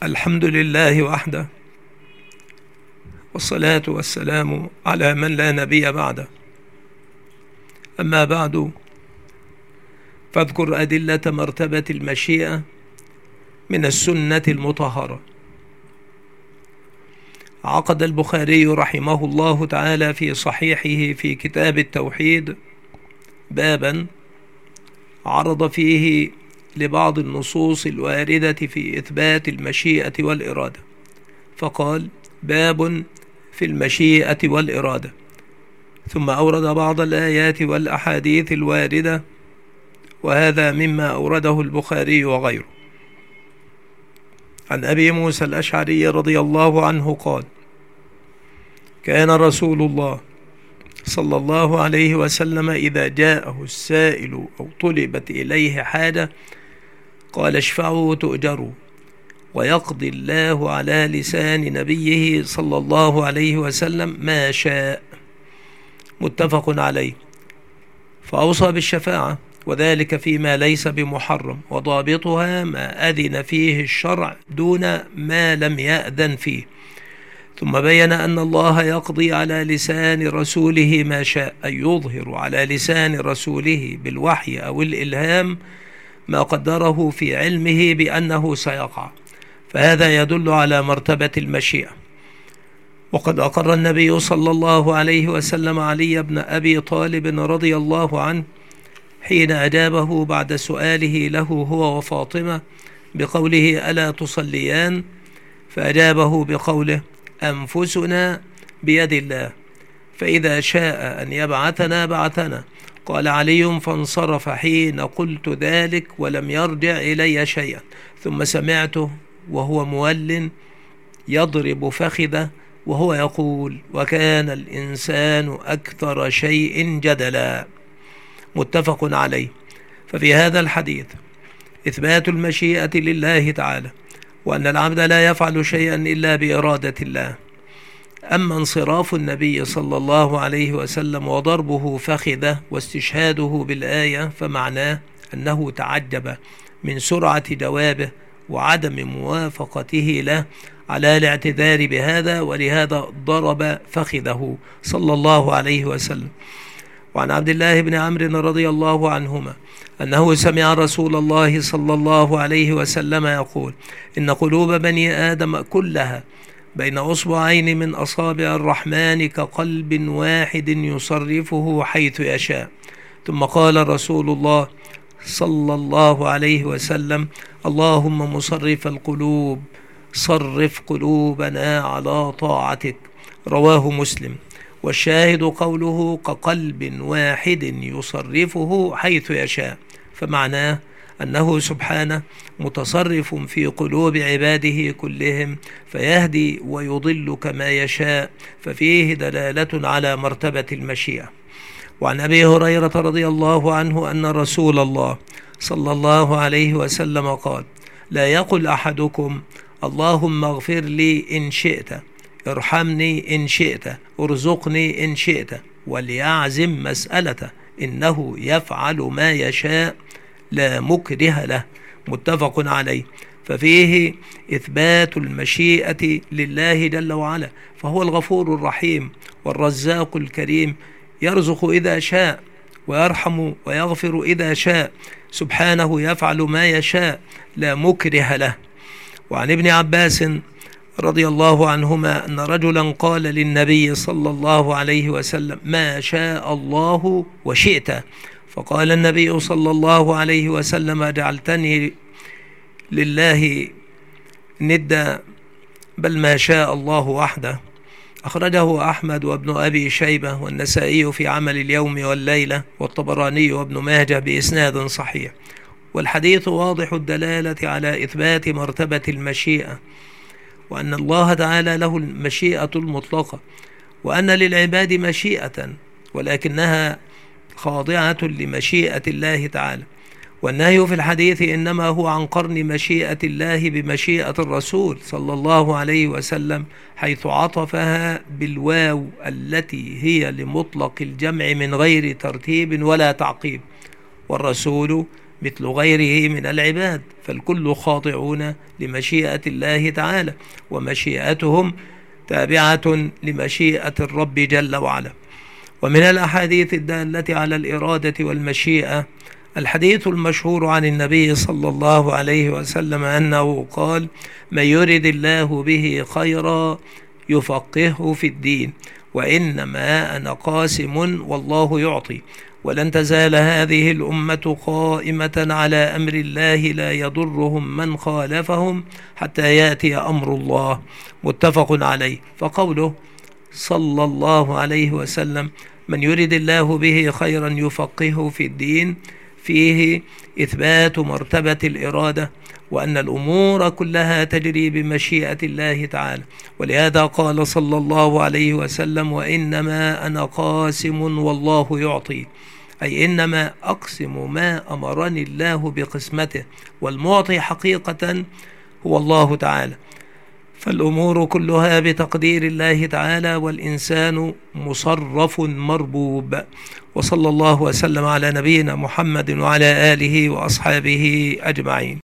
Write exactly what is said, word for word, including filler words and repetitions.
الحمد لله وحده، والصلاة والسلام على من لا نبي بعده. أما بعد، فاذكر أدلة مرتبة المشيئة من السنة المطهرة. عقد البخاري رحمه الله تعالى في صحيحه في كتاب التوحيد بابا عرض فيه لبعض النصوص الواردة في إثبات المشيئة والإرادة، فقال: باب في المشيئة والإرادة، ثم أورد بعض الآيات والأحاديث الواردة، وهذا مما أورده البخاري وغيره. عن أبي موسى الأشعري رضي الله عنه قال: كان رسول الله صلى الله عليه وسلم إذا جاءه السائل أو طلبت إليه حاجة قال: اشفعوا تؤجروا، ويقضي الله على لسان نبيه صلى الله عليه وسلم ما شاء. متفق عليه. فأوصى بالشفاعة، وذلك فيما ليس بمحرم، وضابطها ما أذن فيه الشرع دون ما لم يأذن فيه. ثم بين أن الله يقضي على لسان رسوله ما شاء، أي يظهر على لسان رسوله بالوحي أو الإلهام ما قدره في علمه بأنه سيقع، فهذا يدل على مرتبة المشيئة. وقد أقر النبي صلى الله عليه وسلم علي بن أبي طالب رضي الله عنه حين أجابه بعد سؤاله له هو وفاطمة بقوله: ألا تصليان؟ فأجابه بقوله: أنفسنا بيد الله، فإذا شاء أن يبعثنا بعثنا. قال علي: فانصرف حين قلت ذلك ولم يرجع إلي شيئا، ثم سمعته وهو مول يضرب فخذه وهو يقول: وكان الإنسان أكثر شيء جدلا. متفق عليه. ففي هذا الحديث إثبات المشيئة لله تعالى، وأن العبد لا يفعل شيئا إلا بإرادة الله. أما انصراف النبي صلى الله عليه وسلم وضربه فخذه واستشهاده بالآية فمعناه أنه تعجب من سرعة جوابه وعدم موافقته له على الاعتذار بهذا، ولهذا ضرب فخذه صلى الله عليه وسلم. وعن عبد الله بن عمرو رضي الله عنهما أنه سمع رسول الله صلى الله عليه وسلم يقول: إن قلوب بني آدم كلها بين أصبعين من أصابع الرحمن كقلب واحد يصرفه حيث يشاء. ثم قال رسول الله صلى الله عليه وسلم: اللهم مصرف القلوب صرف قلوبنا على طاعتك. رواه مسلم. والشاهد قوله كقلب واحد يصرفه حيث يشاء، فمعناه أنه سبحانه متصرف في قلوب عباده كلهم فيهدي ويضل كما يشاء، ففيه دلالة على مرتبة المشيئة. وعن أبي هريرة رضي الله عنه أن رسول الله صلى الله عليه وسلم قال: لا يقل أحدكم اللهم اغفر لي إن شئت، ارحمني إن شئت، ارزقني إن شئت، وليعزم مسألته، إنه يفعل ما يشاء لا مكره له. متفق عليه. ففيه إثبات المشيئة لله جل وعلا، فهو الغفور الرحيم والرزاق الكريم، يرزق إذا شاء ويرحم ويغفر إذا شاء، سبحانه يفعل ما يشاء لا مكره له. وعن ابن عباس رضي الله عنهما أن رجلا قال للنبي صلى الله عليه وسلم: ما شاء الله وشئت. فقال النبي صلى الله عليه وسلم: جعلتني لله ندا، بل ما شاء الله وحده. أخرجه أحمد وابن أبي شيبة والنسائي في عمل اليوم والليلة، والطبراني وابن ماجه بإسناد صحيح. والحديث واضح الدلالة على إثبات مرتبة المشيئة، وأن الله تعالى له المشيئة المطلقة، وأن للعباد مشيئة ولكنها خاضعة لمشيئة الله تعالى. والنهي في الحديث إنما هو عن قرن مشيئة الله بمشيئة الرسول صلى الله عليه وسلم، حيث عطفها بالواو التي هي لمطلق الجمع من غير ترتيب ولا تعقيب، والرسول مثل غيره من العباد، فالكل خاضعون لمشيئة الله تعالى، ومشيئتهم تابعة لمشيئة الرب جل وعلا. ومن الأحاديث الدالة على الإرادة والمشيئة الحديث المشهور عن النبي صلى الله عليه وسلم أنه قال: من يرد الله به خيرا يفقهه في الدين، وإنما أنا قاسم والله يعطي، ولن تزال هذه الأمة قائمة على أمر الله لا يضرهم من خالفهم حتى يأتي أمر الله، متفق عليه. فقوله صلى الله عليه وسلم: من يرد الله به خيرا يفقهه في الدين، فيه إثبات مرتبة الإرادة، وأن الأمور كلها تجري بمشيئة الله تعالى. ولهذا قال صلى الله عليه وسلم: وإنما أنا قاسم والله يعطي، أي إنما أقسم ما أمرني الله بقسمته، والمعطي حقيقة هو الله تعالى. فالأمور كلها بتقدير الله تعالى، والإنسان مصرف مربوب. وصلى الله وسلم على نبينا محمد وعلى آله وأصحابه أجمعين.